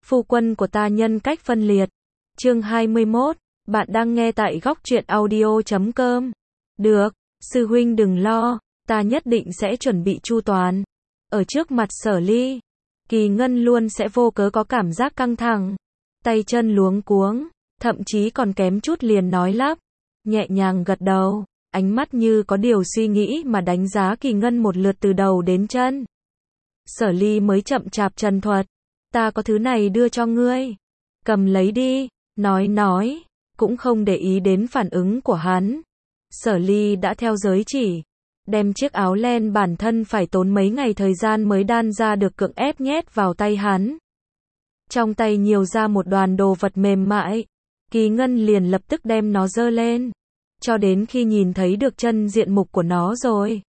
Phu quân của ta nhân cách phân liệt. Chương 21, bạn đang nghe tại góc truyện audio.com. Được, sư huynh đừng lo, ta nhất định sẽ chuẩn bị chu toàn. Ở trước mặt Sở Ly, Kỳ Ngân luôn sẽ vô cớ có cảm giác căng thẳng, tay chân luống cuống, thậm chí còn kém chút liền nói lắp, nhẹ nhàng gật đầu, ánh mắt như có điều suy nghĩ mà đánh giá Kỳ Ngân một lượt từ đầu đến chân. Sở Ly mới chậm chạp trần thuật, ta có thứ này đưa cho ngươi, cầm lấy đi, nói, cũng không để ý đến phản ứng của hắn. Sở Ly đã theo giới chỉ, đem chiếc áo len bản thân phải tốn mấy ngày thời gian mới đan ra được cưỡng ép nhét vào tay hắn. Trong tay nhiều ra một đoàn đồ vật mềm mại, Kỳ Ngân liền lập tức đem nó giơ lên, cho đến khi nhìn thấy được chân diện mục của nó rồi.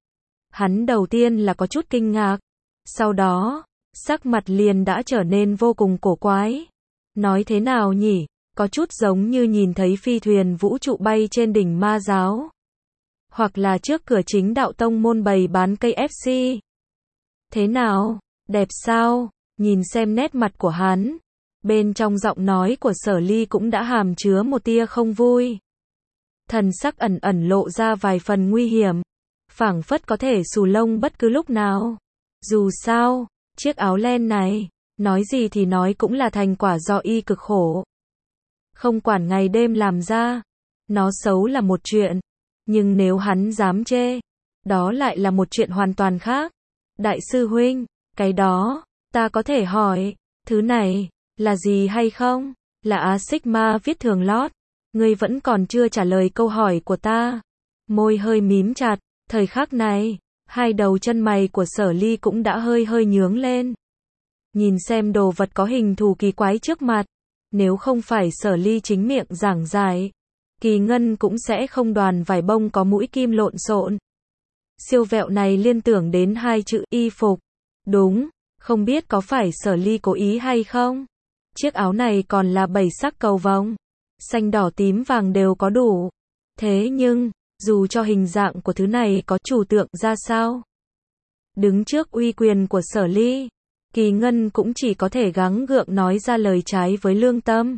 Hắn đầu tiên là có chút kinh ngạc, sau đó, sắc mặt liền đã trở nên vô cùng cổ quái. Nói thế nào nhỉ, có chút giống như nhìn thấy phi thuyền vũ trụ bay trên đỉnh ma giáo. Hoặc là trước cửa chính đạo tông môn bày bán cây FC. Thế nào, đẹp sao? Nhìn xem nét mặt của hắn, bên trong giọng nói của Sở Ly cũng đã hàm chứa một tia không vui. Thần sắc ẩn ẩn lộ ra vài phần nguy hiểm, phảng phất có thể xù lông bất cứ lúc nào. Dù sao, chiếc áo len này, nói gì thì nói cũng là thành quả do y cực khổ. Không quản ngày đêm làm ra, nó xấu là một chuyện, nhưng nếu hắn dám chê, đó lại là một chuyện hoàn toàn khác. Đại sư huynh, cái đó, ta có thể hỏi, thứ này, là gì hay không? Là Á Sigma viết thường lót. Ngươi vẫn còn chưa trả lời câu hỏi của ta. Môi hơi mím chặt, thời khắc này, hai đầu chân mày của Sở Ly cũng đã hơi nhướng lên. Nhìn xem đồ vật có hình thù kỳ quái trước mặt, nếu không phải Sở Ly chính miệng giảng giải, Kỳ Ngân cũng sẽ không đoàn vải bông có mũi kim lộn xộn. Siêu vẹo này liên tưởng đến hai chữ y phục. Đúng, không biết có phải Sở Ly cố ý hay không? Chiếc áo này còn là 7 sắc cầu vồng, xanh đỏ tím vàng đều có đủ. Thế nhưng, dù cho hình dạng của thứ này có trừu tượng ra sao, đứng trước uy quyền của Sở Ly, Kỳ Ngân cũng chỉ có thể gắng gượng nói ra lời trái với lương tâm.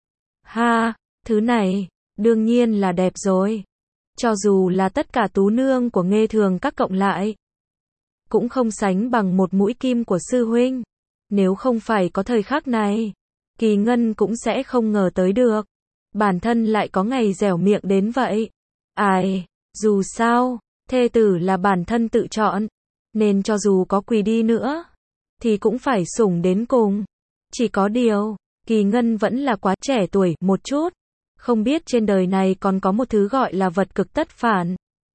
Ha, thứ này, đương nhiên là đẹp rồi. Cho dù là tất cả tú nương của Nghê Thường các cộng lại, cũng không sánh bằng một mũi kim của sư huynh. Nếu không phải có thời khắc này, Kỳ Ngân cũng sẽ không ngờ tới được. Bản thân lại có ngày dẻo miệng đến vậy. Ai, dù sao, thê tử là bản thân tự chọn, nên cho dù có quỳ đi nữa, thì cũng phải sủng đến cùng. Chỉ có điều, Kỳ Ngân vẫn là quá trẻ tuổi một chút, không biết trên đời này còn có một thứ gọi là vật cực tất phản.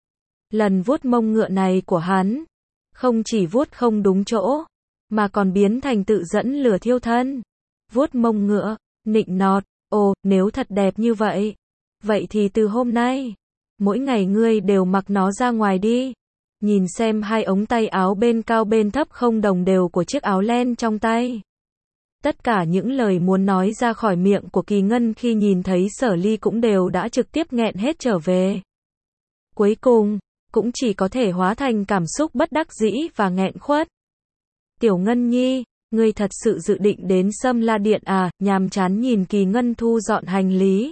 Lần vuốt mông ngựa này của hắn, không chỉ vuốt không đúng chỗ, mà còn biến thành tự dẫn lửa thiêu thân. Vuốt mông ngựa, nịnh nọt, ồ, nếu thật đẹp như vậy, vậy thì từ hôm nay, mỗi ngày ngươi đều mặc nó ra ngoài đi. Nhìn xem hai ống tay áo bên cao bên thấp không đồng đều của chiếc áo len trong tay. Tất cả những lời muốn nói ra khỏi miệng của Kỳ Ngân khi nhìn thấy Sở Ly cũng đều đã trực tiếp nghẹn hết trở về. Cuối cùng, cũng chỉ có thể hóa thành cảm xúc bất đắc dĩ và nghẹn khuất. Tiểu Ngân Nhi, ngươi thật sự dự định đến Sâm La Điện à? Nhàm chán nhìn Kỳ Ngân thu dọn hành lý,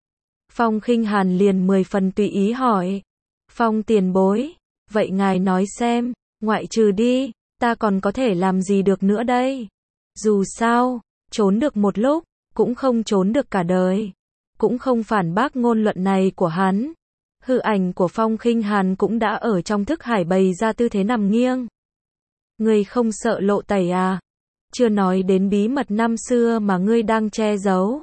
Phong Khinh Hàn liền 10 phần tùy ý hỏi. Phong tiền bối, vậy ngài nói xem, ngoại trừ đi, ta còn có thể làm gì được nữa đây? Dù sao, trốn được một lúc, cũng không trốn được cả đời. Cũng không phản bác ngôn luận này của hắn. Hư ảnh của Phong Khinh Hàn cũng đã ở trong thức hải bày ra tư thế nằm nghiêng. Ngươi không sợ lộ tẩy à? Chưa nói đến bí mật năm xưa mà ngươi đang che giấu.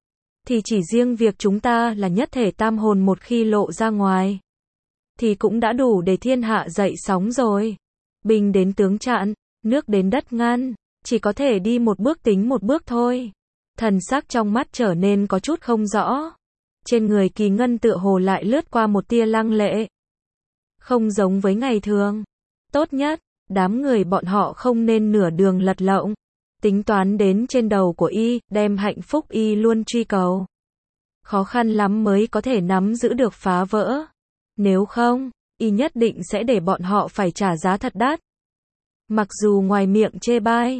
Thì chỉ riêng việc chúng ta là nhất thể tam hồn một khi lộ ra ngoài, thì cũng đã đủ để thiên hạ dậy sóng rồi. Binh đến tướng chặn, nước đến đất ngăn, chỉ có thể đi một bước tính một bước thôi. Thần sắc trong mắt trở nên có chút không rõ. Trên người Kỳ Ngân tựa hồ lại lướt qua một tia lăng lệ. Không giống với ngày thường. Tốt nhất, đám người bọn họ không nên nửa đường lật lọng, tính toán đến trên đầu của y, đem hạnh phúc y luôn truy cầu. Khó khăn lắm mới có thể nắm giữ được phá vỡ. Nếu không, y nhất định sẽ để bọn họ phải trả giá thật đắt. Mặc dù ngoài miệng chê bai,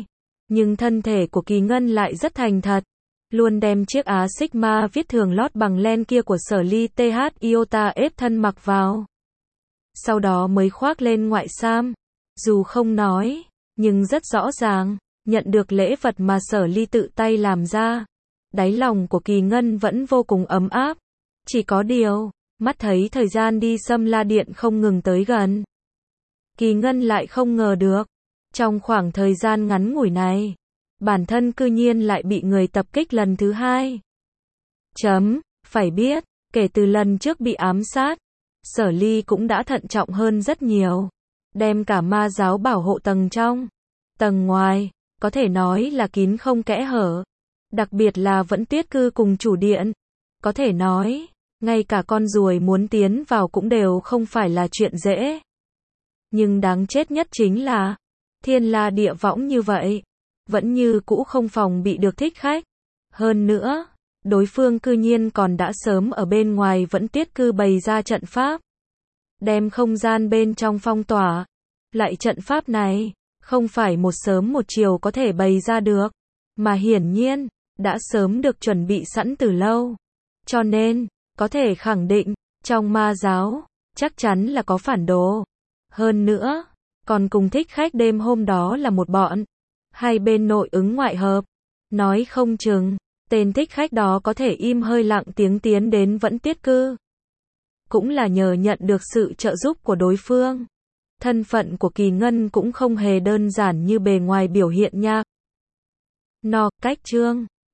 Nhưng thân thể của Kỳ Ngân lại rất thành thật. Luôn đem chiếc Á Sigma viết thường lót bằng len kia của Sở Ly TH Iota ép thân mặc vào. Sau đó mới khoác lên ngoại sam. Dù không nói, nhưng rất rõ ràng, nhận được lễ vật mà Sở Ly tự tay làm ra. Đáy lòng của Kỳ Ngân vẫn vô cùng ấm áp. Chỉ có điều, mắt thấy thời gian đi Sâm La Điện không ngừng tới gần. Kỳ Ngân lại không ngờ được. Trong khoảng thời gian ngắn ngủi này, bản thân cư nhiên lại bị người tập kích lần thứ hai. Phải biết, kể từ lần trước bị ám sát, Sở Ly cũng đã thận trọng hơn rất nhiều. Đem cả ma giáo bảo hộ tầng trong, tầng ngoài, có thể nói là kín không kẽ hở. Đặc biệt là Vẫn Tuyết Cư cùng chủ điện. Có thể nói, ngay cả con ruồi muốn tiến vào cũng đều không phải là chuyện dễ. Nhưng đáng chết nhất chính là, thiên la địa võng như vậy, vẫn như cũ không phòng bị được thích khách. Hơn nữa, đối phương cư nhiên còn đã sớm ở bên ngoài Vẫn Tuyết Cư bày ra trận pháp. Đem không gian bên trong phong tỏa. Lại trận pháp này, không phải một sớm một chiều có thể bày ra được, mà hiển nhiên, đã sớm được chuẩn bị sẵn từ lâu. Cho nên, có thể khẳng định, trong ma giáo, chắc chắn là có phản đồ. Hơn nữa, còn cùng thích khách đêm hôm đó là một bọn. Hai bên nội ứng ngoại hợp. Nói không chừng, tên thích khách đó có thể im hơi lặng tiếng tiến đến Vẫn Tuyết Cư. Cũng là nhờ nhận được sự trợ giúp của đối phương. Thân phận của Kỳ Ngân cũng không hề đơn giản như bề ngoài biểu hiện nha. Cách chương